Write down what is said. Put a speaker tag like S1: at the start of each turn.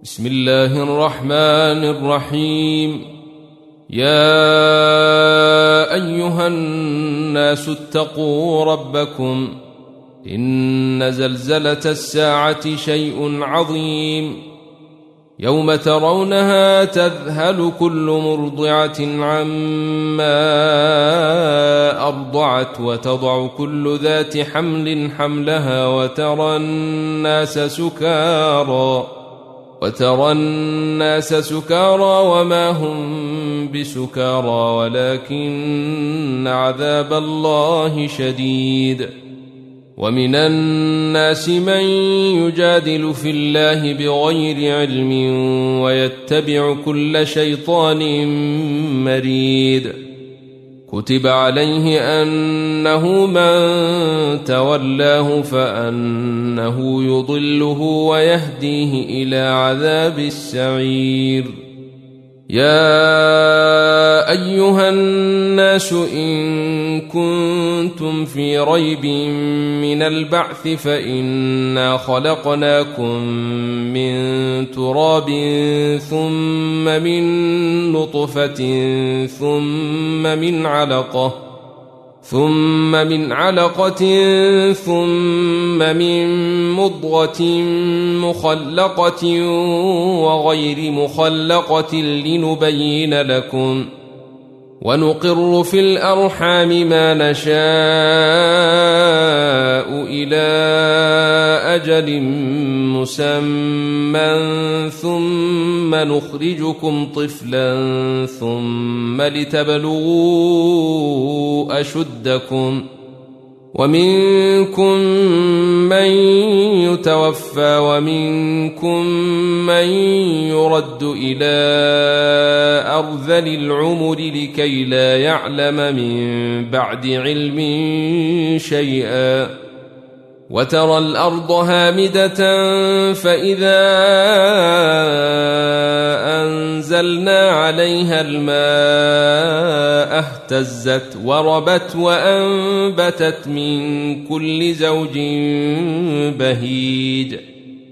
S1: بسم الله الرحمن الرحيم. يا أيها الناس اتقوا ربكم إن زلزلة الساعة شيء عظيم يوم ترونها تذهل كل مرضعة عما أرضعت وتضع كل ذات حمل حملها وترى الناس سكارى وما هم بسكارى ولكن عذاب الله شديد. ومن الناس من يجادل في الله بغير علم ويتبع كل شيطان مريد. كتب عليه أنه من تولاه فأنه يضله ويهديه إلى عذاب السعير. يا أيها الناس إن كنتم في ريب من البعث فإنا خلقناكم من تراب ثم من نطفة ثم من علقة ثم من مضغة مخلقة وغير مخلقة لنبين لكم ونقر في الأرحام ما نشاء إلى أجل مسمى ثم نخرجكم طفلا ثم لتبلغوا أشدكم ومنكم من يتوفى ومنكم من يرد إلى أرذل العمر لكي لا يعلم من بعد علم شيئا. وترى الأرض هامدة فإذا أنزلنا عليها الماء اهتزت وربت وأنبتت من كل زوج بهيج.